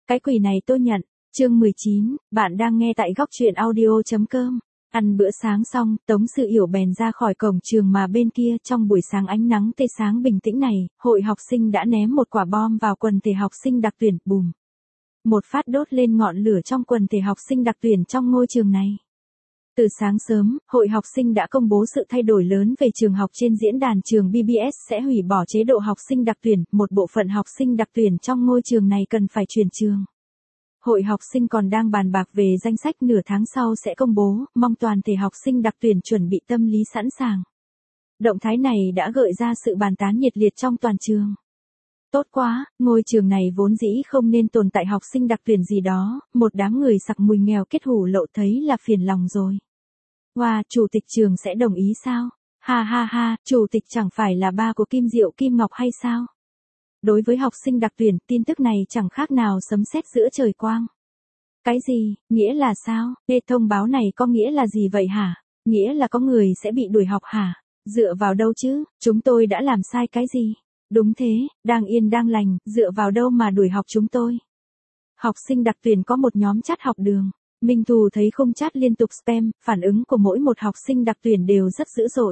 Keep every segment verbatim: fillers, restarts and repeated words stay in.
Cái quỷ này tôi nhận. Chương mười chín, bạn đang nghe tại góc truyện audio.com. Ăn bữa sáng xong, Tống Sự Yểu bèn ra khỏi cổng trường mà bên kia trong buổi sáng ánh nắng tê sáng bình tĩnh này, hội học sinh đã ném một quả bom vào quần thể học sinh đặc tuyển, bùm. Một phát đốt lên ngọn lửa trong quần thể học sinh đặc tuyển trong ngôi trường này. Từ sáng sớm, hội học sinh đã công bố sự thay đổi lớn về trường học trên diễn đàn trường bê bê ét sẽ hủy bỏ chế độ học sinh đặc tuyển, một bộ phận học sinh đặc tuyển trong ngôi trường này cần phải chuyển trường. Hội học sinh còn đang bàn bạc về danh sách nửa tháng sau sẽ công bố, mong toàn thể học sinh đặc tuyển chuẩn bị tâm lý sẵn sàng. Động thái này đã gợi ra sự bàn tán nhiệt liệt trong toàn trường. Tốt quá, ngôi trường này vốn dĩ không nên tồn tại học sinh đặc tuyển gì đó, một đám người sặc mùi nghèo kết hủ lậu thấy là phiền lòng rồi. Wow, chủ tịch trường sẽ đồng ý sao? Ha ha ha, chủ tịch chẳng phải là ba của Kim Diệu Kim Ngọc hay sao? Đối với học sinh đặc tuyển, tin tức này chẳng khác nào sấm sét giữa trời quang. Cái gì, nghĩa là sao? Ê, thông báo này có nghĩa là gì vậy hả? Nghĩa là có người sẽ bị đuổi học hả? Dựa vào đâu chứ, chúng tôi đã làm sai cái gì? Đúng thế, đang yên đang lành, dựa vào đâu mà đuổi học chúng tôi? Học sinh đặc tuyển có một nhóm chat học đường. Minh Thù thấy khung chat liên tục spam, phản ứng của mỗi một học sinh đặc tuyển đều rất dữ dội.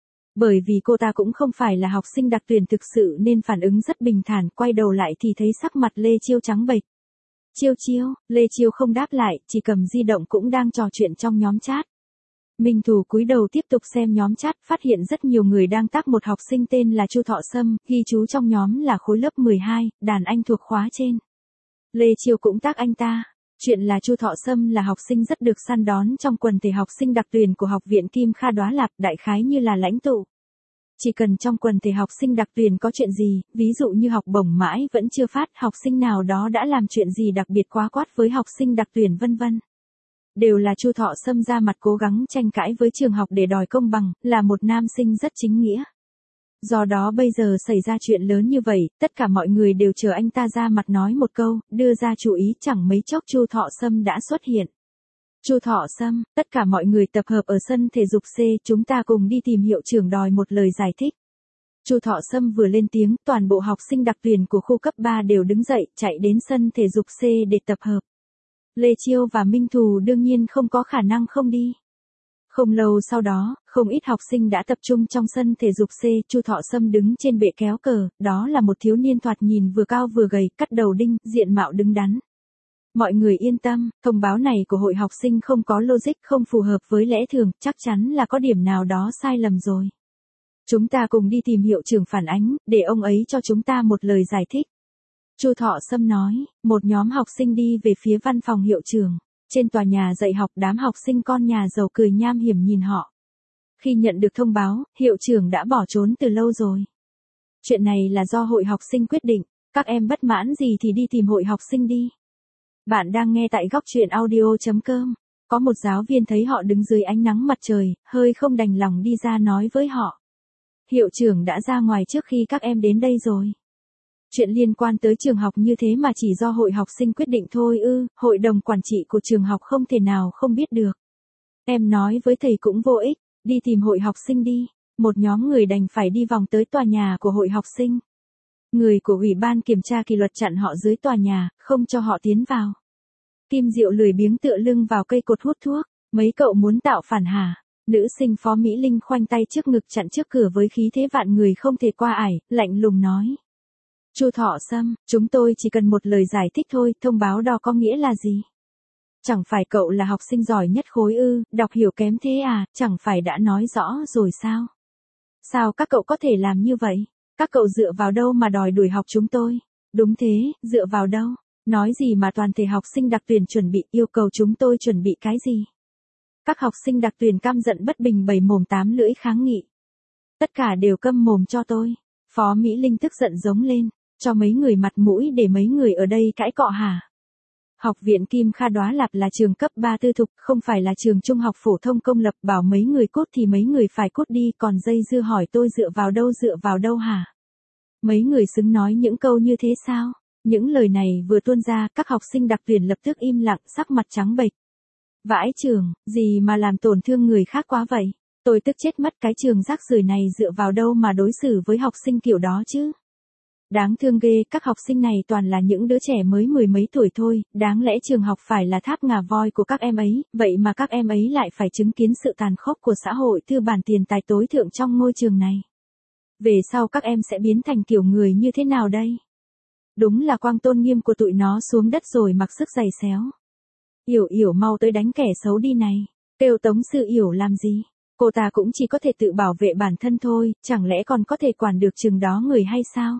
Bởi vì cô ta cũng không phải là học sinh đặc tuyển thực sự nên phản ứng rất bình thản, quay đầu lại thì thấy sắc mặt Lê Chiêu trắng bệch. Chiêu chiêu, Lê Chiêu không đáp lại, chỉ cầm di động cũng đang trò chuyện trong nhóm chat. Minh Thù cúi đầu tiếp tục xem nhóm chat, phát hiện rất nhiều người đang tag một học sinh tên là Chu Thọ Sâm, ghi chú trong nhóm là khối lớp mười hai, đàn anh thuộc khóa trên. Lê Chiêu cũng tag anh ta. Chuyện là Chu Thọ Sâm là học sinh rất được săn đón trong quần thể học sinh đặc tuyển của học viện Kim Kha Đoá Lạp, đại khái như là lãnh tụ. Chỉ cần trong quần thể học sinh đặc tuyển có chuyện gì, ví dụ như học bổng mãi vẫn chưa phát, học sinh nào đó đã làm chuyện gì đặc biệt quá quát với học sinh đặc tuyển vân vân. Đều là Chu Thọ Sâm ra mặt cố gắng tranh cãi với trường học để đòi công bằng, là một nam sinh rất chính nghĩa. Do đó bây giờ xảy ra chuyện lớn như vậy, tất cả mọi người đều chờ anh ta ra mặt nói một câu, đưa ra chú ý, chẳng mấy chốc Chu Thọ Sâm đã xuất hiện. Chu Thọ Sâm, tất cả mọi người tập hợp ở sân thể dục C, chúng ta cùng đi tìm hiệu trưởng đòi một lời giải thích. Chu Thọ Sâm vừa lên tiếng, toàn bộ học sinh đặc tuyển của khu cấp ba đều đứng dậy, chạy đến sân thể dục C để tập hợp. Lê Chiêu và Minh Thù đương nhiên không có khả năng không đi. Không lâu sau đó, không ít học sinh đã tập trung trong sân thể dục C, Chu Thọ Sâm đứng trên bệ kéo cờ, đó là một thiếu niên thoạt nhìn vừa cao vừa gầy, cắt đầu đinh, diện mạo đứng đắn. Mọi người yên tâm, thông báo này của hội học sinh không có logic, không phù hợp với lẽ thường, chắc chắn là có điểm nào đó sai lầm rồi. Chúng ta cùng đi tìm hiệu trưởng phản ánh, để ông ấy cho chúng ta một lời giải thích. Chu Thọ Sâm nói, một nhóm học sinh đi về phía văn phòng hiệu trưởng. Trên tòa nhà dạy học, đám học sinh con nhà giàu cười nham hiểm nhìn họ. Khi nhận được thông báo, hiệu trưởng đã bỏ trốn từ lâu rồi. Chuyện này là do hội học sinh quyết định, các em bất mãn gì thì đi tìm hội học sinh đi. Bạn đang nghe tại góc truyện audio.com. Có một giáo viên thấy họ đứng dưới ánh nắng mặt trời, hơi không đành lòng đi ra nói với họ. Hiệu trưởng đã ra ngoài trước khi các em đến đây rồi. Chuyện liên quan tới trường học như thế mà chỉ do hội học sinh quyết định thôi ư, hội đồng quản trị của trường học không thể nào không biết được. Em nói với thầy cũng vô ích, đi tìm hội học sinh đi. Một nhóm người đành phải đi vòng tới tòa nhà của hội học sinh. Người của ủy ban kiểm tra kỷ luật chặn họ dưới tòa nhà, không cho họ tiến vào. Kim Diệu lười biếng tựa lưng vào cây cột hút thuốc, mấy cậu muốn tạo phản hả? Nữ sinh Phó Mỹ Linh khoanh tay trước ngực chặn trước cửa với khí thế vạn người không thể qua ải, lạnh lùng nói. Chu Thọ Sâm, chúng tôi chỉ cần một lời giải thích thôi, thông báo đó có nghĩa là gì? Chẳng phải cậu là học sinh giỏi nhất khối ư, đọc hiểu kém thế à, chẳng phải đã nói rõ rồi sao? Sao các cậu có thể làm như vậy? Các cậu dựa vào đâu mà đòi đuổi học chúng tôi? Đúng thế, dựa vào đâu? Nói gì mà toàn thể học sinh đặc tuyển chuẩn bị, yêu cầu chúng tôi chuẩn bị cái gì? Các học sinh đặc tuyển căm giận bất bình bày mồm tám lưỡi kháng nghị. Tất cả đều câm mồm cho tôi. Phó Mỹ Linh tức giận giống lên. Cho mấy người mặt mũi để mấy người ở đây cãi cọ hả? Học viện Kim Kha Đoá Lạp là trường cấp ba tư thục, không phải là trường trung học phổ thông công lập, bảo mấy người cút thì mấy người phải cút đi, còn dây dưa hỏi tôi dựa vào đâu dựa vào đâu hả? Mấy người xứng nói những câu như thế sao? Những lời này vừa tuôn ra, các học sinh đặc tuyển lập tức im lặng, sắc mặt trắng bệch. Vãi trường, gì mà làm tổn thương người khác quá vậy? Tôi tức chết mất, cái trường rác rưởi này dựa vào đâu mà đối xử với học sinh kiểu đó chứ? Đáng thương ghê, các học sinh này toàn là những đứa trẻ mới mười mấy tuổi thôi, đáng lẽ trường học phải là tháp ngà voi của các em ấy, vậy mà các em ấy lại phải chứng kiến sự tàn khốc của xã hội tư bản tiền tài tối thượng trong ngôi trường này. Về sau các em sẽ biến thành kiểu người như thế nào đây? Đúng là quang tôn nghiêm của tụi nó xuống đất rồi mặc sức giày xéo. Yểu Yểu mau tới đánh kẻ xấu đi này, kêu Tống Sư Yểu làm gì? Cô ta cũng chỉ có thể tự bảo vệ bản thân thôi, chẳng lẽ còn có thể quản được chừng đó người hay sao?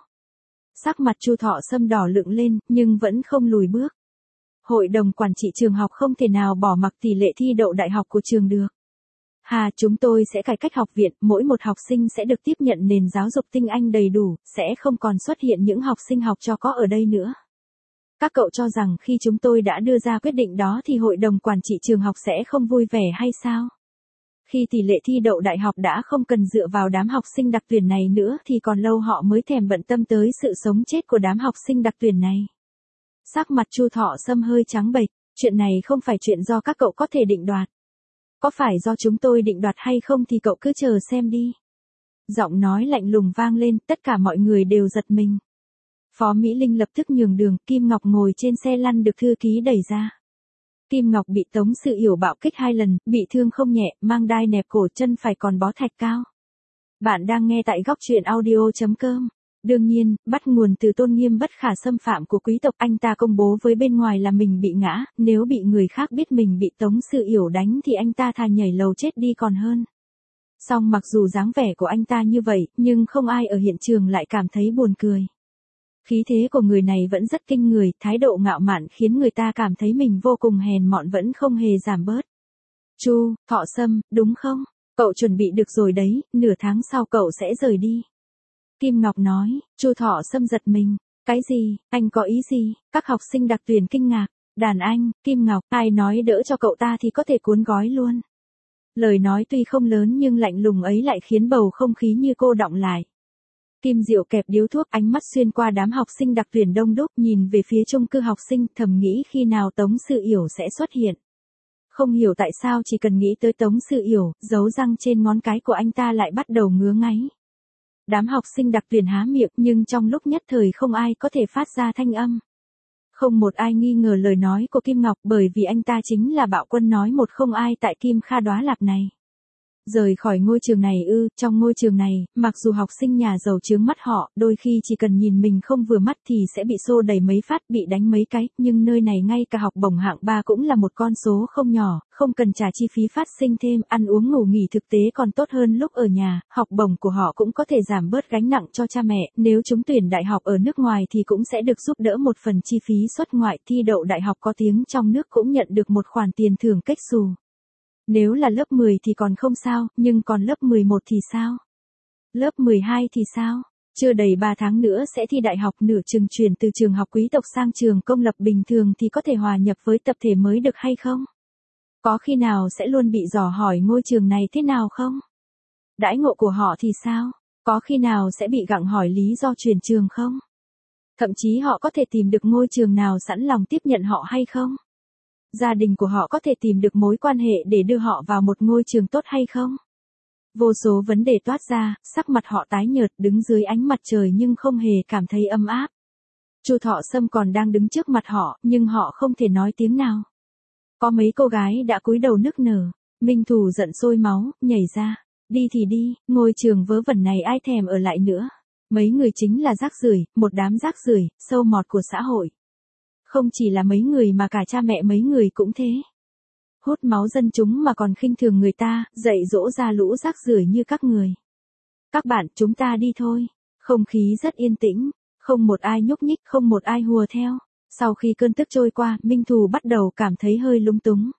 Sắc mặt Chu Thọ Sâm đỏ lựng lên, nhưng vẫn không lùi bước. Hội đồng quản trị trường học không thể nào bỏ mặc tỷ lệ thi đậu đại học của trường được. Hà, chúng tôi sẽ cải cách học viện, mỗi một học sinh sẽ được tiếp nhận nền giáo dục tinh anh đầy đủ, sẽ không còn xuất hiện những học sinh học cho có ở đây nữa. Các cậu cho rằng khi chúng tôi đã đưa ra quyết định đó thì hội đồng quản trị trường học sẽ không vui vẻ hay sao? Khi tỷ lệ thi đậu đại học đã không cần dựa vào đám học sinh đặc tuyển này nữa thì còn lâu họ mới thèm bận tâm tới sự sống chết của đám học sinh đặc tuyển này. Sắc mặt Chu Thọ Sâm hơi trắng bệch, chuyện này không phải chuyện do các cậu có thể định đoạt. Có phải do chúng tôi định đoạt hay không thì cậu cứ chờ xem đi. Giọng nói lạnh lùng vang lên, tất cả mọi người đều giật mình. Phó Mỹ Linh lập tức nhường đường, Kim Ngọc ngồi trên xe lăn được thư ký đẩy ra. Kim Ngọc bị Tống Sự Yểu bạo kích hai lần, bị thương không nhẹ, mang đai nẹp cổ, chân phải còn bó thạch cao. Bạn đang nghe tại góc truyện audio chấm com. Đương nhiên, bắt nguồn từ tôn nghiêm bất khả xâm phạm của quý tộc, anh ta công bố với bên ngoài là mình bị ngã, nếu bị người khác biết mình bị Tống Sự Yểu đánh thì anh ta thà nhảy lầu chết đi còn hơn. Song mặc dù dáng vẻ của anh ta như vậy, nhưng không ai ở hiện trường lại cảm thấy buồn cười. Khí thế của người này vẫn rất kinh người, thái độ ngạo mạn khiến người ta cảm thấy mình vô cùng hèn mọn vẫn không hề giảm bớt. Chu Thọ Sâm, đúng không? Cậu chuẩn bị được rồi đấy, nửa tháng sau cậu sẽ rời đi. Kim Ngọc nói. Chu Thọ Sâm giật mình. Cái gì, anh có ý gì? Các học sinh đặc tuyển kinh ngạc. Đàn anh, Kim Ngọc, ai nói đỡ cho cậu ta thì có thể cuốn gói luôn. Lời nói tuy không lớn nhưng lạnh lùng ấy lại khiến bầu không khí như cô đọng lại. Kim Diệu kẹp điếu thuốc, ánh mắt xuyên qua đám học sinh đặc tuyển đông đúc, nhìn về phía chung cư học sinh, thầm nghĩ khi nào Tống Sự Yểu sẽ xuất hiện. Không hiểu tại sao chỉ cần nghĩ tới Tống Sự Yểu, dấu răng trên ngón cái của anh ta lại bắt đầu ngứa ngáy. Đám học sinh đặc tuyển há miệng nhưng trong lúc nhất thời không ai có thể phát ra thanh âm. Không một ai nghi ngờ lời nói của Kim Ngọc bởi vì anh ta chính là bạo quân nói một không ai tại Kim Kha Đoá Lạp này. Rời khỏi ngôi trường này ư, trong ngôi trường này, mặc dù học sinh nhà giàu chướng mắt họ, đôi khi chỉ cần nhìn mình không vừa mắt thì sẽ bị xô đẩy mấy phát, bị đánh mấy cái, nhưng nơi này ngay cả học bổng hạng ba cũng là một con số không nhỏ, không cần trả chi phí phát sinh thêm, ăn uống ngủ nghỉ thực tế còn tốt hơn lúc ở nhà, học bổng của họ cũng có thể giảm bớt gánh nặng cho cha mẹ, nếu chúng tuyển đại học ở nước ngoài thì cũng sẽ được giúp đỡ một phần chi phí xuất ngoại, thi đậu đại học có tiếng trong nước cũng nhận được một khoản tiền thưởng cách xù. Nếu là lớp mười thì còn không sao, nhưng còn lớp mười một thì sao? Lớp mười hai thì sao? Chưa đầy ba tháng nữa sẽ thi đại học, nửa chừng chuyển từ trường học quý tộc sang trường công lập bình thường thì có thể hòa nhập với tập thể mới được hay không? Có khi nào sẽ luôn bị dò hỏi ngôi trường này thế nào không? Đãi ngộ của họ thì sao? Có khi nào sẽ bị gặng hỏi lý do chuyển trường không? Thậm chí họ có thể tìm được ngôi trường nào sẵn lòng tiếp nhận họ hay không? Gia đình của họ có thể tìm được mối quan hệ để đưa họ vào một ngôi trường tốt hay không? Vô số vấn đề toát ra, sắc mặt họ tái nhợt đứng dưới ánh mặt trời nhưng không hề cảm thấy ấm áp. Chu Thọ Sâm còn đang đứng trước mặt họ, nhưng họ không thể nói tiếng nào. Có mấy cô gái đã cúi đầu nức nở, Minh Thù giận sôi máu, nhảy ra. Đi thì đi, ngôi trường vớ vẩn này ai thèm ở lại nữa. Mấy người chính là rác rưởi, một đám rác rưởi, sâu mọt của xã hội. Không chỉ là mấy người mà cả cha mẹ mấy người cũng thế. Hút máu dân chúng mà còn khinh thường người ta, dạy dỗ ra lũ rác rưởi như các người. Các bạn, chúng ta đi thôi. Không khí rất yên tĩnh, không một ai nhúc nhích, không một ai hùa theo. Sau khi cơn tức trôi qua, Minh Thù bắt đầu cảm thấy hơi lúng túng.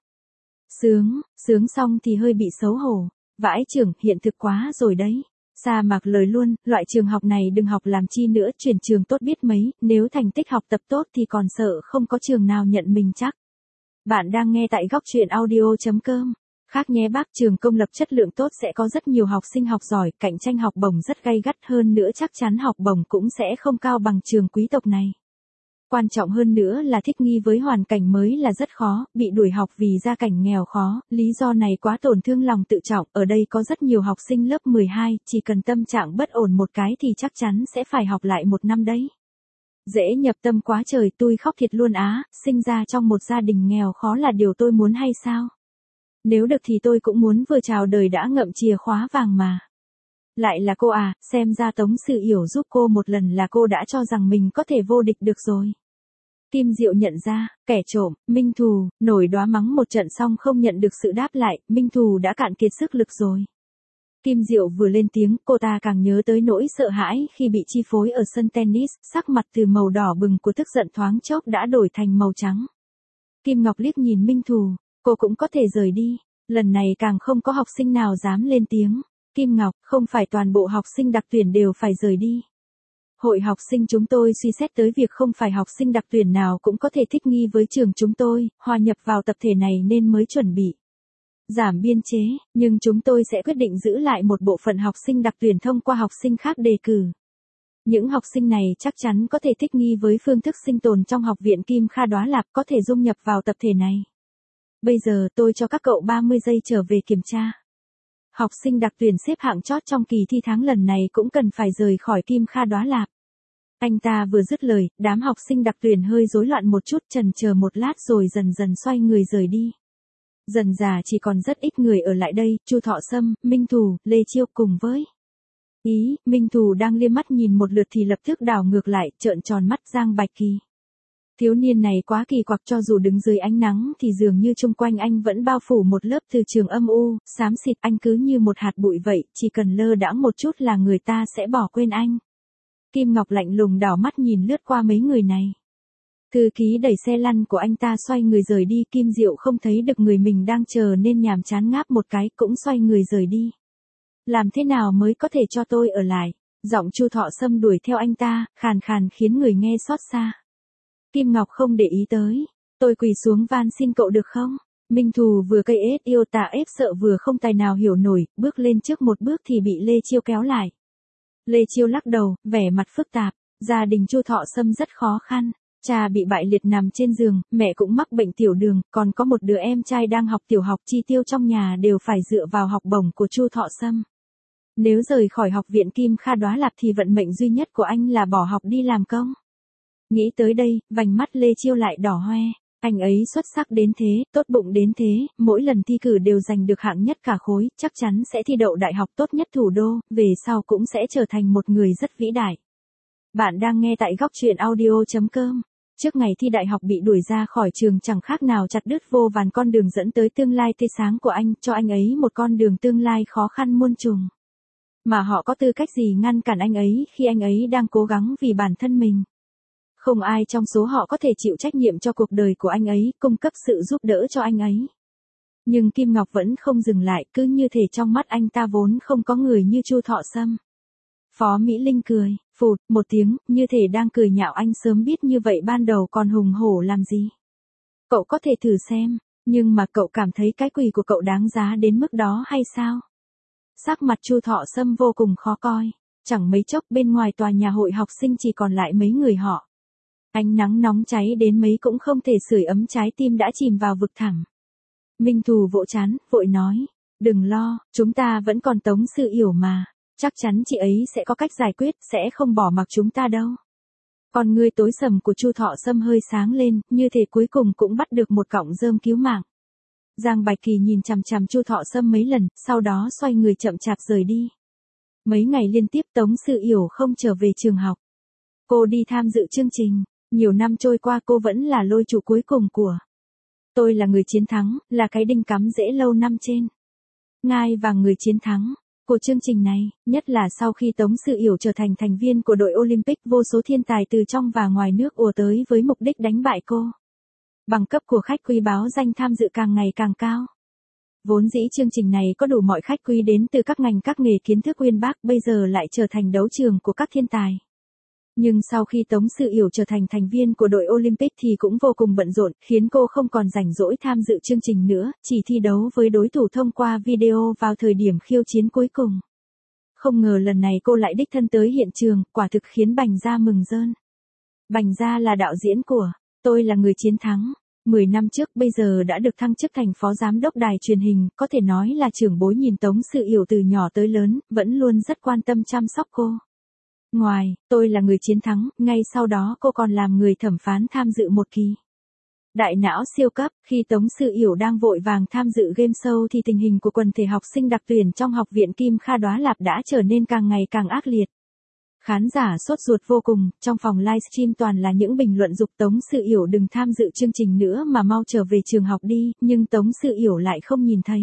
Sướng, sướng xong thì hơi bị xấu hổ. Vãi trưởng, hiện thực quá rồi đấy. Sa mạc lời luôn, loại trường học này đừng học làm chi nữa, chuyển trường tốt biết mấy, nếu thành tích học tập tốt thì còn sợ không có trường nào nhận mình chắc. Bạn đang nghe tại góc truyện audio chấm com. Khác nhé bác, trường công lập chất lượng tốt sẽ có rất nhiều học sinh học giỏi, cạnh tranh học bổng rất gay gắt hơn nữa, chắc chắn học bổng cũng sẽ không cao bằng trường quý tộc này. Quan trọng hơn nữa là thích nghi với hoàn cảnh mới là rất khó, bị đuổi học vì gia cảnh nghèo khó, lý do này quá tổn thương lòng tự trọng, ở đây có rất nhiều học sinh lớp mười hai, chỉ cần tâm trạng bất ổn một cái thì chắc chắn sẽ phải học lại một năm đấy. Dễ nhập tâm quá trời, tôi khóc thiệt luôn á, sinh ra trong một gia đình nghèo khó là điều tôi muốn hay sao? Nếu được thì tôi cũng muốn vừa chào đời đã ngậm chìa khóa vàng mà. Lại là cô à, xem ra Tống Sự Yểu giúp cô một lần là cô đã cho rằng mình có thể vô địch được rồi. Kim Diệu nhận ra, kẻ trộm, Minh Thù, nổi đoá mắng một trận xong không nhận được sự đáp lại, Minh Thù đã cạn kiệt sức lực rồi. Kim Diệu vừa lên tiếng, cô ta càng nhớ tới nỗi sợ hãi khi bị chi phối ở sân tennis, sắc mặt từ màu đỏ bừng của tức giận thoáng chốc đã đổi thành màu trắng. Kim Ngọc liếc nhìn Minh Thù, cô cũng có thể rời đi, lần này càng không có học sinh nào dám lên tiếng. Kim Ngọc, không phải toàn bộ học sinh đặc tuyển đều phải rời đi. Hội học sinh chúng tôi suy xét tới việc không phải học sinh đặc tuyển nào cũng có thể thích nghi với trường chúng tôi, hòa nhập vào tập thể này nên mới chuẩn bị giảm biên chế, nhưng chúng tôi sẽ quyết định giữ lại một bộ phận học sinh đặc tuyển thông qua học sinh khác đề cử. Những học sinh này chắc chắn có thể thích nghi với phương thức sinh tồn trong học viện Kim Kha Đoá Lạp, có thể dung nhập vào tập thể này. Bây giờ tôi cho các cậu ba mươi giây trở về kiểm tra. Học sinh đặc tuyển xếp hạng chót trong kỳ thi tháng lần này cũng cần phải rời khỏi Kim Kha Đoá Lạp. Anh ta vừa dứt lời, đám học sinh đặc tuyển hơi rối loạn một chút, chần chờ một lát rồi dần dần xoay người rời đi. Dần dà chỉ còn rất ít người ở lại đây, Chu Thọ Sâm, Minh Thù, Lê Chiêu cùng với Ý, Minh Thù đang liếc mắt nhìn một lượt thì lập tức đảo ngược lại, trợn tròn mắt Giang Bạch Kỳ. Thiếu niên này quá kỳ quặc, cho dù đứng dưới ánh nắng thì dường như chung quanh anh vẫn bao phủ một lớp từ trường âm u, xám xịt, anh cứ như một hạt bụi vậy, chỉ cần lơ đãng một chút là người ta sẽ bỏ quên anh. Kim Ngọc lạnh lùng đảo mắt nhìn lướt qua mấy người này. Thư ký đẩy xe lăn của anh ta xoay người rời đi, Kim Diệu không thấy được người mình đang chờ nên nhàm chán ngáp một cái cũng xoay người rời đi. Làm thế nào mới có thể cho tôi ở lại? Giọng Chu Thọ Sâm đuổi theo anh ta, khàn khàn khiến người nghe xót xa. Kim Ngọc không để ý tới. Tôi quỳ xuống van xin cậu được không? Minh Thù vừa cây ết yêu tà ép sợ vừa không tài nào hiểu nổi, bước lên trước một bước thì bị Lê Chiêu kéo lại. Lê Chiêu lắc đầu, vẻ mặt phức tạp. Gia đình Chu Thọ Sâm rất khó khăn. Cha bị bại liệt nằm trên giường, mẹ cũng mắc bệnh tiểu đường, còn có một đứa em trai đang học tiểu học, chi tiêu trong nhà đều phải dựa vào học bổng của Chu Thọ Sâm. Nếu rời khỏi học viện Kim Kha Đoá Lạp thì vận mệnh duy nhất của anh là bỏ học đi làm công. Nghĩ tới đây, vành mắt Lê Chiêu lại đỏ hoe. Anh ấy xuất sắc đến thế, tốt bụng đến thế, mỗi lần thi cử đều giành được hạng nhất cả khối, chắc chắn sẽ thi đậu đại học tốt nhất thủ đô, về sau cũng sẽ trở thành một người rất vĩ đại. Bạn đang nghe tại góc truyện audio chấm com. Trước ngày thi đại học bị đuổi ra khỏi trường chẳng khác nào chặt đứt vô vàn con đường dẫn tới tương lai tươi sáng của anh, cho anh ấy một con đường tương lai khó khăn muôn trùng. Mà họ có tư cách gì ngăn cản anh ấy khi anh ấy đang cố gắng vì bản thân mình. Không ai trong số họ có thể chịu trách nhiệm cho cuộc đời của anh ấy, cung cấp sự giúp đỡ cho anh ấy. Nhưng Kim Ngọc vẫn không dừng lại, cứ như thể trong mắt anh ta vốn không có người như Chu Thọ Sâm. Phó Mỹ Linh cười, phụt, một tiếng, như thể đang cười nhạo anh sớm biết như vậy ban đầu còn hùng hổ làm gì. Cậu có thể thử xem, nhưng mà cậu cảm thấy cái quỳ của cậu đáng giá đến mức đó hay sao? Sắc mặt Chu Thọ Sâm vô cùng khó coi, chẳng mấy chốc bên ngoài tòa nhà hội học sinh chỉ còn lại mấy người họ. Ánh nắng nóng cháy đến mấy cũng không thể sưởi ấm trái tim đã chìm vào vực thẳm. Minh Thù vỗ trán, vội nói, đừng lo, chúng ta vẫn còn Tống Sự Yểu mà. Chắc chắn chị ấy sẽ có cách giải quyết, sẽ không bỏ mặc chúng ta đâu. Còn người tối sầm của Chu Thọ Sâm hơi sáng lên, như thể cuối cùng cũng bắt được một cọng rơm cứu mạng. Giang Bạch Kỳ nhìn chằm chằm Chu Thọ Sâm mấy lần, sau đó xoay người chậm chạp rời đi. Mấy ngày liên tiếp Tống Sự Yểu không trở về trường học. Cô đi tham dự chương trình, nhiều năm trôi qua cô vẫn là lôi trụ cuối cùng của Tôi Là Người Chiến Thắng, là cái đinh cắm rễ lâu năm trên ngai vàng người chiến thắng của chương trình này, nhất là sau khi Tống Sự Yểu trở thành thành viên của đội Olympic, vô số thiên tài từ trong và ngoài nước ùa tới với mục đích đánh bại cô. Bằng cấp của khách quý báo danh tham dự càng ngày càng cao. Vốn dĩ chương trình này có đủ mọi khách quý đến từ các ngành các nghề kiến thức uyên bác, bây giờ lại trở thành đấu trường của các thiên tài. Nhưng sau khi Tống Sự Yểu trở thành thành viên của đội Olympic thì cũng vô cùng bận rộn, khiến cô không còn rảnh rỗi tham dự chương trình nữa, chỉ thi đấu với đối thủ thông qua video vào thời điểm khiêu chiến cuối cùng. Không ngờ lần này cô lại đích thân tới hiện trường, quả thực khiến Bành Gia mừng rơn. Bành Gia là đạo diễn của Tôi là người chiến thắng. mười năm trước bây giờ đã được thăng chức thành phó giám đốc đài truyền hình, có thể nói là trưởng bối nhìn Tống Sự Yểu từ nhỏ tới lớn, vẫn luôn rất quan tâm chăm sóc cô. Ngoài Tôi là người chiến thắng, ngay sau đó cô còn làm người thẩm phán tham dự một kỳ đại não siêu cấp. Khi Tống Sự Yểu đang vội vàng tham dự game show thì tình hình của quần thể học sinh đặc tuyển trong học viện Kim Kha Đoá Lạp đã trở nên càng ngày càng ác liệt. Khán giả sốt ruột vô cùng, trong phòng livestream toàn là những bình luận giục Tống Sự Yểu đừng tham dự chương trình nữa mà mau trở về trường học đi, nhưng Tống Sự Yểu lại không nhìn thấy.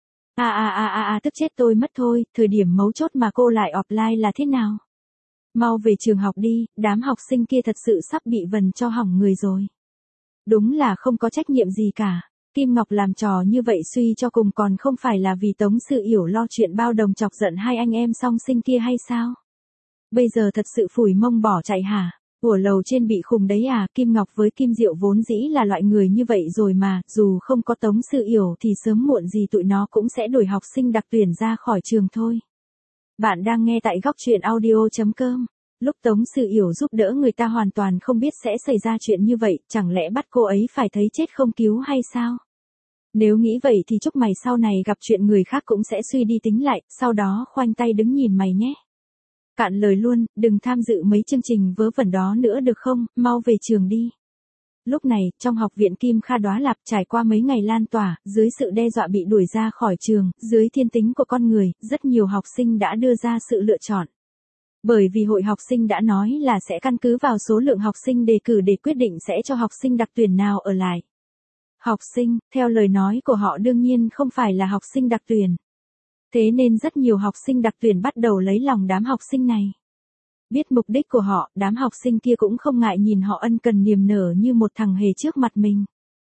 A a a a a tức chết tôi mất thôi, thời điểm mấu chốt mà cô lại offline là thế nào? Mau về trường học đi, đám học sinh kia thật sự sắp bị vần cho hỏng người rồi. Đúng là không có trách nhiệm gì cả. Kim Ngọc làm trò như vậy suy cho cùng còn không phải là vì Tống Sự Yểu lo chuyện bao đồng chọc giận hai anh em song sinh kia hay sao? Bây giờ thật sự phủi mông bỏ chạy hả? Ủa lầu trên bị khùng đấy à? Kim Ngọc với Kim Diệu vốn dĩ là loại người như vậy rồi mà, dù không có Tống Sự Yểu thì sớm muộn gì tụi nó cũng sẽ đuổi học sinh đặc tuyển ra khỏi trường thôi. Bạn đang nghe tại góc truyện audio chấm com. Lúc Tống Sự Yểu giúp đỡ người ta hoàn toàn không biết sẽ xảy ra chuyện như vậy, chẳng lẽ bắt cô ấy phải thấy chết không cứu hay sao? Nếu nghĩ vậy thì chúc mày sau này gặp chuyện người khác cũng sẽ suy đi tính lại, sau đó khoanh tay đứng nhìn mày nhé. Cạn lời luôn, đừng tham dự mấy chương trình vớ vẩn đó nữa được không, mau về trường đi. Lúc này, trong học viện Kim Kha Đoá Lạp trải qua mấy ngày lan tỏa, dưới sự đe dọa bị đuổi ra khỏi trường, dưới thiên tính của con người, rất nhiều học sinh đã đưa ra sự lựa chọn. Bởi vì hội học sinh đã nói là sẽ căn cứ vào số lượng học sinh đề cử để quyết định sẽ cho học sinh đặc tuyển nào ở lại. Học sinh, theo lời nói của họ đương nhiên không phải là học sinh đặc tuyển. Thế nên rất nhiều học sinh đặc tuyển bắt đầu lấy lòng đám học sinh này. Biết mục đích của họ, đám học sinh kia cũng không ngại nhìn họ ân cần niềm nở như một thằng hề trước mặt mình.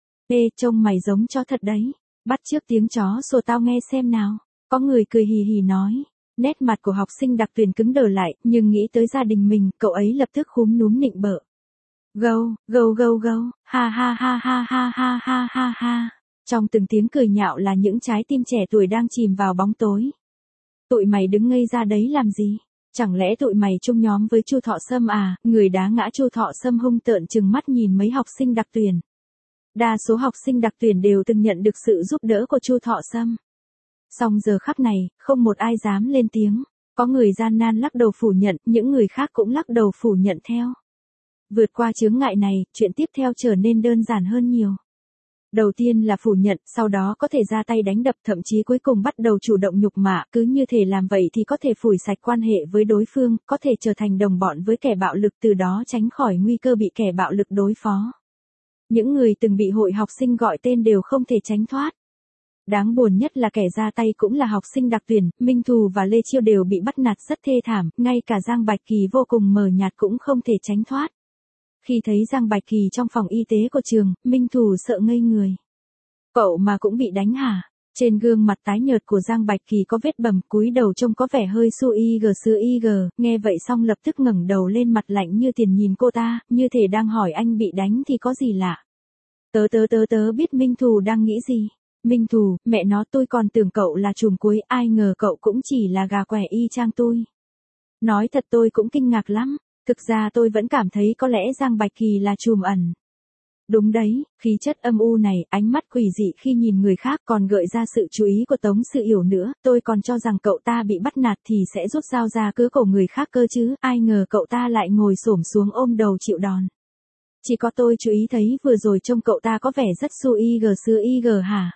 Ê, trông mày giống chó thật đấy. Bắt chước tiếng chó sủa tao nghe xem nào. Có người cười hì hì nói. Nét mặt của học sinh đặc tuyển cứng đờ lại, nhưng nghĩ tới gia đình mình, cậu ấy lập tức khúm núm nịnh bợ. Gâu, gâu gâu gâu, ha ha ha ha ha ha ha ha ha. Trong từng tiếng cười nhạo là những trái tim trẻ tuổi đang chìm vào bóng tối. Tụi mày đứng ngây ra đấy làm gì? Chẳng lẽ tụi mày chung nhóm với Chu Thọ Sâm à? Người đá ngã Chu Thọ Sâm hung tợn trừng mắt nhìn mấy học sinh đặc tuyển. Đa số học sinh đặc tuyển đều từng nhận được sự giúp đỡ của Chu Thọ Sâm. Song giờ khắc này, không một ai dám lên tiếng. Có người gian nan lắc đầu phủ nhận, những người khác cũng lắc đầu phủ nhận theo. Vượt qua chướng ngại này, chuyện tiếp theo trở nên đơn giản hơn nhiều. Đầu tiên là phủ nhận, sau đó có thể ra tay đánh đập, thậm chí cuối cùng bắt đầu chủ động nhục mạ, cứ như thể làm vậy thì có thể phủi sạch quan hệ với đối phương, có thể trở thành đồng bọn với kẻ bạo lực, từ đó tránh khỏi nguy cơ bị kẻ bạo lực đối phó. Những người từng bị hội học sinh gọi tên đều không thể tránh thoát. Đáng buồn nhất là kẻ ra tay cũng là học sinh đặc tuyển, Minh Thù và Lê Chiêu đều bị bắt nạt rất thê thảm, ngay cả Giang Bạch Kỳ vô cùng mờ nhạt cũng không thể tránh thoát. Khi thấy Giang Bạch Kỳ trong phòng y tế của trường, Minh Thù sợ ngây người. Cậu mà cũng bị đánh hả? Trên gương mặt tái nhợt của Giang Bạch Kỳ có vết bầm, cúi đầu trông có vẻ hơi su y gờ sưa y gờ, nghe vậy xong lập tức ngẩng đầu lên, mặt lạnh như tiền nhìn cô ta, như thể đang hỏi anh bị đánh thì có gì lạ. Tớ tớ tớ tớ biết Minh Thù đang nghĩ gì. Minh Thù, mẹ nó, tôi còn tưởng cậu là trùm cuối, ai ngờ cậu cũng chỉ là gà quẻ y chang tôi. Nói thật tôi cũng kinh ngạc lắm, thực ra tôi vẫn cảm thấy có lẽ Giang Bạch Kỳ là trùm ẩn. Đúng đấy, khí chất âm u này, ánh mắt quỷ dị khi nhìn người khác còn gợi ra sự chú ý của Tống Sự Yểu nữa, tôi còn cho rằng cậu ta bị bắt nạt thì sẽ rút dao ra cứa cổ người khác cơ chứ, ai ngờ cậu ta lại ngồi xổm xuống ôm đầu chịu đòn. Chỉ có tôi chú ý thấy vừa rồi trông cậu ta có vẻ rất su y gờ xưa y gờ hả?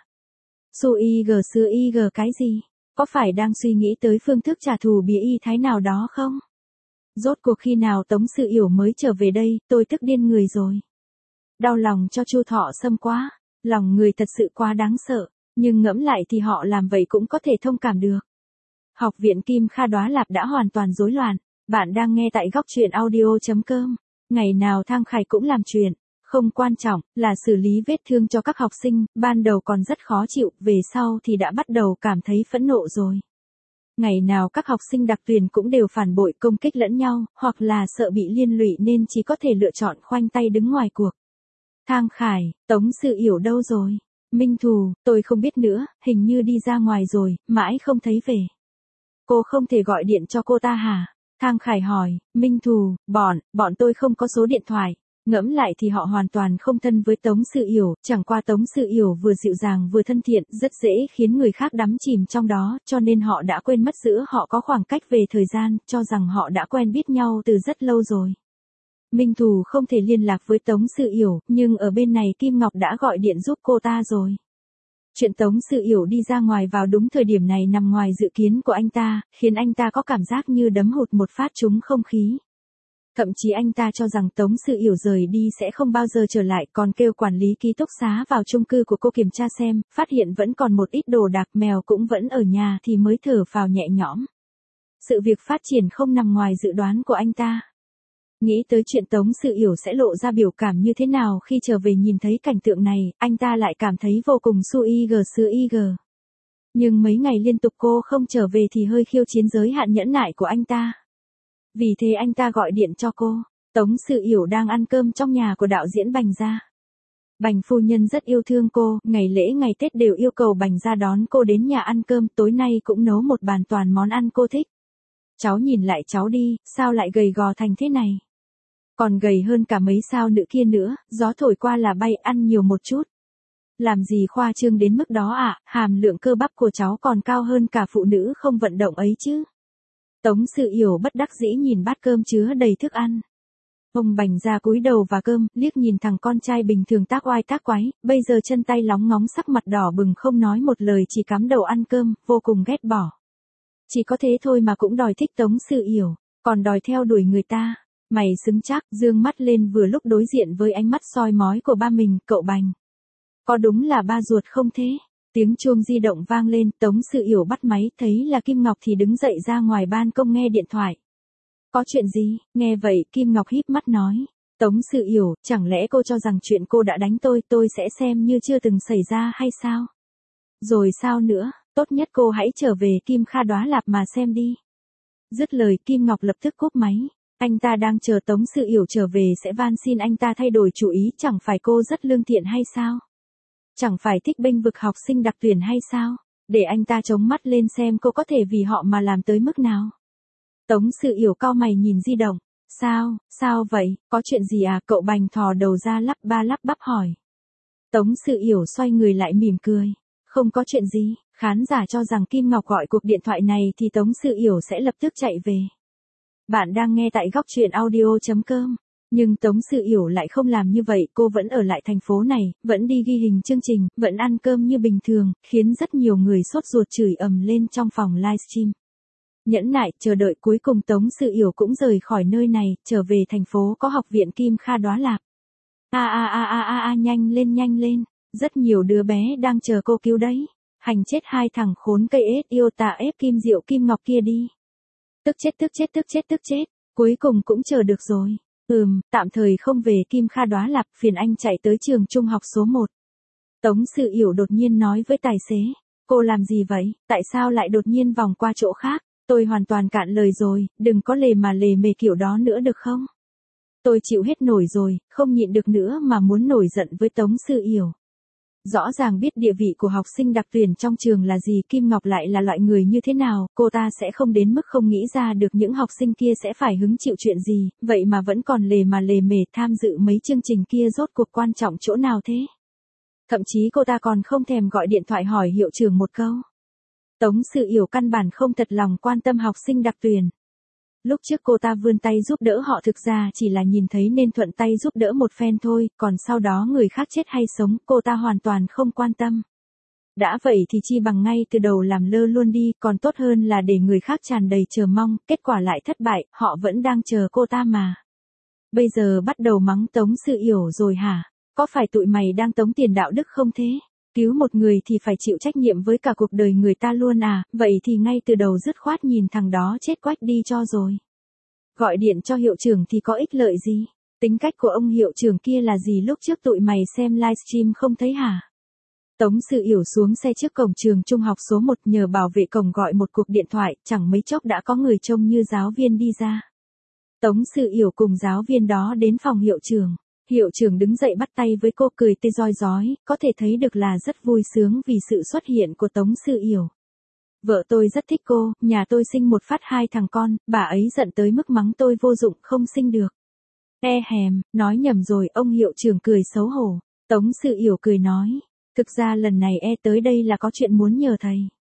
Su y gờ xưa y gờ cái gì? Có phải đang suy nghĩ tới phương thức trả thù bía y thái nào đó không? Rốt cuộc khi nào Tống Sự Yểu mới trở về đây, tôi tức điên người rồi. Đau lòng cho Chu Thọ Sâm quá, lòng người thật sự quá đáng sợ, nhưng ngẫm lại thì họ làm vậy cũng có thể thông cảm được. Học viện Kim Kha Đoá Lạp đã hoàn toàn rối loạn, bạn đang nghe tại góc truyện audio chấm com. Ngày nào Thang Khải cũng làm chuyện, không quan trọng là xử lý vết thương cho các học sinh, ban đầu còn rất khó chịu, về sau thì đã bắt đầu cảm thấy phẫn nộ rồi. Ngày nào các học sinh đặc tuyển cũng đều phản bội công kích lẫn nhau, hoặc là sợ bị liên lụy nên chỉ có thể lựa chọn khoanh tay đứng ngoài cuộc. Thang Khải, Tống Sự Yểu đâu rồi? Minh Thù, tôi không biết nữa, hình như đi ra ngoài rồi, mãi không thấy về. Cô không thể gọi điện cho cô ta hả? Thang Khải hỏi, Minh Thù, bọn, bọn tôi không có số điện thoại. Ngẫm lại thì họ hoàn toàn không thân với Tống Sự Yểu, chẳng qua Tống Sự Yểu vừa dịu dàng vừa thân thiện, rất dễ khiến người khác đắm chìm trong đó, cho nên họ đã quên mất giữa họ có khoảng cách về thời gian, cho rằng họ đã quen biết nhau từ rất lâu rồi. Minh Thù không thể liên lạc với Tống Sự Yểu, nhưng ở bên này Kim Ngọc đã gọi điện giúp cô ta rồi. Chuyện Tống Sự Yểu đi ra ngoài vào đúng thời điểm này nằm ngoài dự kiến của anh ta, khiến anh ta có cảm giác như đấm hụt một phát trúng không khí. Thậm chí anh ta cho rằng Tống Sự Yểu rời đi sẽ không bao giờ trở lại, còn kêu quản lý ký túc xá vào chung cư của cô kiểm tra xem, phát hiện vẫn còn một ít đồ đạc, mèo cũng vẫn ở nhà thì mới thở phào nhẹ nhõm. Sự việc phát triển không nằm ngoài dự đoán của anh ta. Nghĩ tới chuyện Tống Sự Yểu sẽ lộ ra biểu cảm như thế nào khi trở về nhìn thấy cảnh tượng này, anh ta lại cảm thấy vô cùng suy gờ suy gờ. Nhưng mấy ngày liên tục cô không trở về thì hơi khiêu chiến giới hạn nhẫn nại của anh ta. Vì thế anh ta gọi điện cho cô. Tống Sự Yểu đang ăn cơm trong nhà của đạo diễn Bành Gia. Bành phu nhân rất yêu thương cô, ngày lễ ngày Tết đều yêu cầu Bành Gia đón cô đến nhà ăn cơm, tối nay cũng nấu một bàn toàn món ăn cô thích. Cháu nhìn lại cháu đi, sao lại gầy gò thành thế này? Còn gầy hơn cả mấy sao nữ kia nữa, gió thổi qua là bay, ăn nhiều một chút. Làm gì khoa trương đến mức đó ạ, à? Hàm lượng cơ bắp của cháu còn cao hơn cả phụ nữ không vận động ấy chứ. Tống Sự Yểu bất đắc dĩ nhìn bát cơm chứa đầy thức ăn. Ông Bành Gia cúi đầu vào cơm, liếc nhìn thằng con trai bình thường tác oai tác quái, bây giờ chân tay lóng ngóng sắc mặt đỏ bừng không nói một lời chỉ cắm đầu ăn cơm, vô cùng ghét bỏ. Chỉ có thế thôi mà cũng đòi thích Tống Sự Yểu, còn đòi theo đuổi người ta. Mày xứng chắc, dương mắt lên vừa lúc đối diện với ánh mắt soi mói của ba mình, cậu Bành. Có đúng là ba ruột không thế? Tiếng chuông di động vang lên, Tống Sự Yểu bắt máy, thấy là Kim Ngọc thì đứng dậy ra ngoài ban công nghe điện thoại. Có chuyện gì? Nghe vậy, Kim Ngọc híp mắt nói. Tống Sự Yểu, chẳng lẽ cô cho rằng chuyện cô đã đánh tôi, tôi sẽ xem như chưa từng xảy ra hay sao? Rồi sao nữa, tốt nhất cô hãy trở về Kim Kha Đoá Lạp mà xem đi. Dứt lời, Kim Ngọc lập tức cúp máy. Anh ta đang chờ Tống Sự Yểu trở về sẽ van xin anh ta thay đổi chủ ý, chẳng phải cô rất lương thiện hay sao? Chẳng phải thích bênh vực học sinh đặc tuyển hay sao? Để anh ta chống mắt lên xem cô có thể vì họ mà làm tới mức nào. Tống Sự Yểu cau mày nhìn di động. Sao, sao vậy, có chuyện gì à? Cậu Bành thò đầu ra lắp ba lắp bắp hỏi. Tống Sự Yểu xoay người lại mỉm cười. Không có chuyện gì, khán giả cho rằng Kim Ngọc gọi cuộc điện thoại này thì Tống Sự Yểu sẽ lập tức chạy về. Bạn đang nghe tại góc truyện audio.com. Nhưng Tống Sự Yểu lại không làm như vậy, cô vẫn ở lại thành phố này, vẫn đi ghi hình chương trình, vẫn ăn cơm như bình thường, khiến rất nhiều người sốt ruột chửi ầm lên trong phòng livestream. Nhẫn nại, chờ đợi cuối cùng Tống Sự Yểu cũng rời khỏi nơi này, trở về thành phố có học viện Kim Kha Đoá Lạp. A a a a a a nhanh lên nhanh lên, rất nhiều đứa bé đang chờ cô cứu đấy. Hành chết hai thằng khốn cây ết yêu tà ép Kim Diệu Kim Ngọc kia đi. Tức chết tức chết tức chết tức chết, cuối cùng cũng chờ được rồi. Ừm, tạm thời không về Kim Kha Đoá Lạp, phiền anh chạy tới trường trung học số một. Tống Sự Yểu đột nhiên nói với tài xế. Cô làm gì vậy, tại sao lại đột nhiên vòng qua chỗ khác? Tôi hoàn toàn cạn lời rồi, đừng có lề mà lề mề kiểu đó nữa được không? Tôi chịu hết nổi rồi, không nhịn được nữa mà muốn nổi giận với Tống Sự Yểu. Rõ ràng biết địa vị của học sinh đặc tuyển trong trường là gì, Kim Ngọc lại là loại người như thế nào, cô ta sẽ không đến mức không nghĩ ra được những học sinh kia sẽ phải hứng chịu chuyện gì, vậy mà vẫn còn lề mà lề mề tham dự mấy chương trình kia, rốt cuộc quan trọng chỗ nào thế? Thậm chí cô ta còn không thèm gọi điện thoại hỏi hiệu trưởng một câu. Tống Sự Yểu căn bản không thật lòng quan tâm học sinh đặc tuyển. Lúc trước cô ta vươn tay giúp đỡ họ thực ra chỉ là nhìn thấy nên thuận tay giúp đỡ một phen thôi, còn sau đó người khác chết hay sống, cô ta hoàn toàn không quan tâm. Đã vậy thì chi bằng ngay từ đầu làm lơ luôn đi, còn tốt hơn là để người khác tràn đầy chờ mong, kết quả lại thất bại, họ vẫn đang chờ cô ta mà. Bây giờ bắt đầu mắng Tống Sự Yểu rồi hả? Có phải tụi mày đang tống tiền đạo đức không thế? Cứu một người thì phải chịu trách nhiệm với cả cuộc đời người ta luôn à, vậy thì ngay từ đầu dứt khoát nhìn thằng đó chết quách đi cho rồi. Gọi điện cho hiệu trưởng thì có ích lợi gì? Tính cách của ông hiệu trưởng kia là gì lúc trước tụi mày xem livestream không thấy hả? Tống Sự Yểu xuống xe trước cổng trường trung học số một, nhờ bảo vệ cổng gọi một cuộc điện thoại, chẳng mấy chốc đã có người trông như giáo viên đi ra. Tống Sự Yểu cùng giáo viên đó đến phòng hiệu trưởng. Hiệu trưởng đứng dậy bắt tay với cô, cười tê roi rói, có thể thấy được là rất vui sướng vì sự xuất hiện của Tống Sự Yểu. Vợ tôi rất thích cô, nhà tôi sinh một phát hai thằng con, bà ấy giận tới mức mắng tôi vô dụng không sinh được. E hèm, nói nhầm rồi, ông hiệu trưởng cười xấu hổ. Tống Sự Yểu cười nói, thực ra lần này e tới đây là có chuyện muốn nhờ thầy.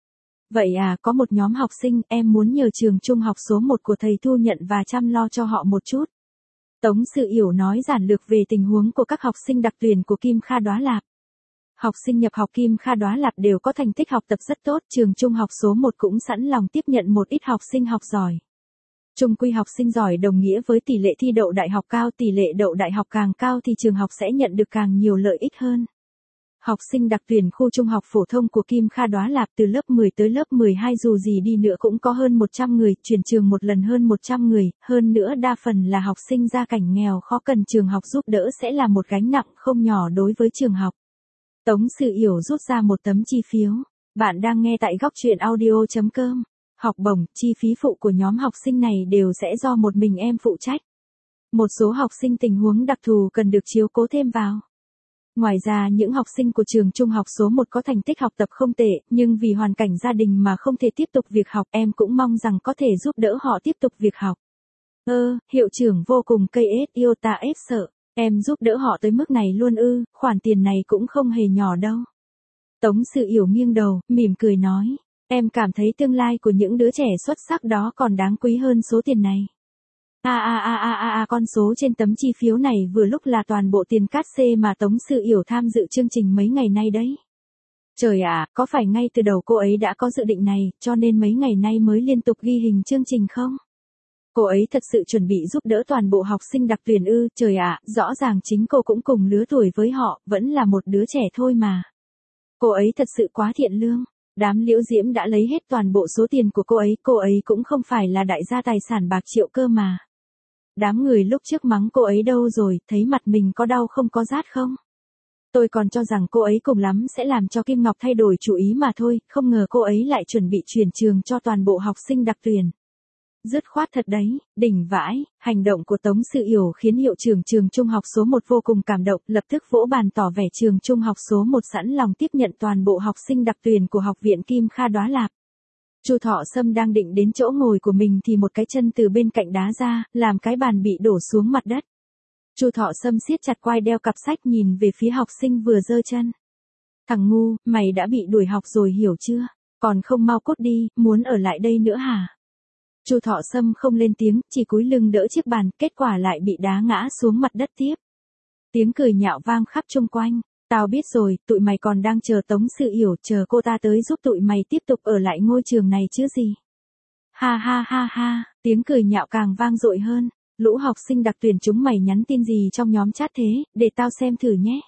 Vậy à, có một nhóm học sinh em muốn nhờ trường trung học số một của thầy thu nhận và chăm lo cho họ một chút. Tống Sự Yểu nói giản lược về tình huống của các học sinh đặc tuyển của Kim Kha Đóa Lạp. Học sinh nhập học Kim Kha Đóa Lạp đều có thành tích học tập rất tốt, trường trung học số một cũng sẵn lòng tiếp nhận một ít học sinh học giỏi. Chung quy học sinh giỏi đồng nghĩa với tỷ lệ thi đậu đại học cao, tỷ lệ đậu đại học càng cao thì trường học sẽ nhận được càng nhiều lợi ích hơn. Học sinh đặc tuyển khu trung học phổ thông của Kim Kha Đóa Lạp từ lớp mười tới lớp mười hai dù gì đi nữa cũng có hơn một trăm người, chuyển trường một lần hơn một trăm người, hơn nữa đa phần là học sinh gia cảnh nghèo khó cần trường học giúp đỡ sẽ là một gánh nặng không nhỏ đối với trường học. Tống Sự Yểu rút ra một tấm chi phiếu. Bạn đang nghe tại góc truyện audio chấm com. Học bổng, chi phí phụ của nhóm học sinh này đều sẽ do một mình em phụ trách. Một số học sinh tình huống đặc thù cần được chiếu cố thêm vào. Ngoài ra những học sinh của trường trung học số một có thành tích học tập không tệ, nhưng vì hoàn cảnh gia đình mà không thể tiếp tục việc học, em cũng mong rằng có thể giúp đỡ họ tiếp tục việc học. Ơ, hiệu trưởng vô cùng cây ết yêu ta ép sợ, em giúp đỡ họ tới mức này luôn ư, khoản tiền này cũng không hề nhỏ đâu. Tống Sự Yểu nghiêng đầu, mỉm cười nói, em cảm thấy tương lai của những đứa trẻ xuất sắc đó còn đáng quý hơn số tiền này. A a a a a a con số trên tấm chi phiếu này vừa lúc là toàn bộ tiền cát xê mà Tống Sự Yểu tham dự chương trình mấy ngày nay đấy. Trời ạ, có phải ngay từ đầu cô ấy đã có dự định này, cho nên mấy ngày nay mới liên tục ghi hình chương trình không? Cô ấy thật sự chuẩn bị giúp đỡ toàn bộ học sinh đặc tuyển ư, trời ạ, rõ ràng chính cô cũng cùng lứa tuổi với họ, vẫn là một đứa trẻ thôi mà. Cô ấy thật sự quá thiện lương. Đám Liễu Diễm đã lấy hết toàn bộ số tiền của cô ấy, cô ấy cũng không phải là đại gia tài sản bạc triệu cơ mà. Đám người lúc trước mắng cô ấy đâu rồi, thấy mặt mình có đau không có rát không? Tôi còn cho rằng cô ấy cùng lắm sẽ làm cho Kim Ngọc thay đổi chủ ý mà thôi, không ngờ cô ấy lại chuẩn bị chuyển trường cho toàn bộ học sinh đặc tuyển. Dứt khoát thật đấy, đỉnh vãi, hành động của Tống Sự Yểu khiến hiệu trưởng trường trung học số một vô cùng cảm động, lập tức vỗ bàn tỏ vẻ trường trung học số một sẵn lòng tiếp nhận toàn bộ học sinh đặc tuyển của học viện Kim Kha Đóa Lạp. Chu Thọ Sâm đang định đến chỗ ngồi của mình thì một cái chân từ bên cạnh đá ra, làm cái bàn bị đổ xuống mặt đất. Chu Thọ Sâm siết chặt quai đeo cặp sách nhìn về phía học sinh vừa giơ chân. Thằng ngu, mày đã bị đuổi học rồi hiểu chưa? Còn không mau cút đi, muốn ở lại đây nữa hả? Chu Thọ Sâm không lên tiếng, chỉ cúi lưng đỡ chiếc bàn, kết quả lại bị đá ngã xuống mặt đất tiếp. Tiếng cười nhạo vang khắp chung quanh. Tao biết rồi, tụi mày còn đang chờ Tống Sự Yểu, chờ cô ta tới giúp tụi mày tiếp tục ở lại ngôi trường này chứ gì. Ha ha ha ha, tiếng cười nhạo càng vang dội hơn. Lũ học sinh đặc tuyển chúng mày nhắn tin gì trong nhóm chat thế, để tao xem thử nhé.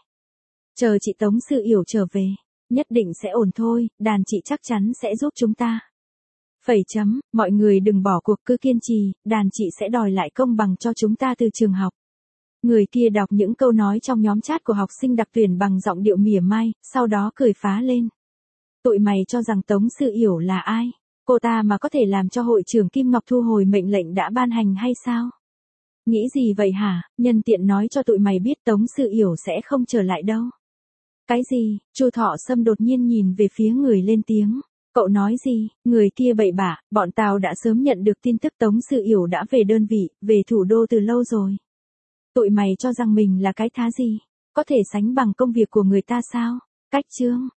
Chờ chị Tống Sự Yểu trở về, nhất định sẽ ổn thôi, đàn chị chắc chắn sẽ giúp chúng ta. Phẩy chấm, mọi người đừng bỏ cuộc, cứ kiên trì, đàn chị sẽ đòi lại công bằng cho chúng ta từ trường học. Người kia đọc những câu nói trong nhóm chat của học sinh đặc tuyển bằng giọng điệu mỉa mai, sau đó cười phá lên. Tụi mày cho rằng Tống Sự Yểu là ai? Cô ta mà có thể làm cho hội trưởng Kim Ngọc thu hồi mệnh lệnh đã ban hành hay sao? Nghĩ gì vậy hả? Nhân tiện nói cho tụi mày biết Tống Sự Yểu sẽ không trở lại đâu. Cái gì? Chu Thọ Sâm đột nhiên nhìn về phía người lên tiếng. Cậu nói gì? Người kia bậy bạ, bọn tao đã sớm nhận được tin tức Tống Sự Yểu đã về đơn vị, về thủ đô từ lâu rồi. Tụi mày cho rằng mình là cái thá gì? Có thể sánh bằng công việc của người ta sao? Cách chương.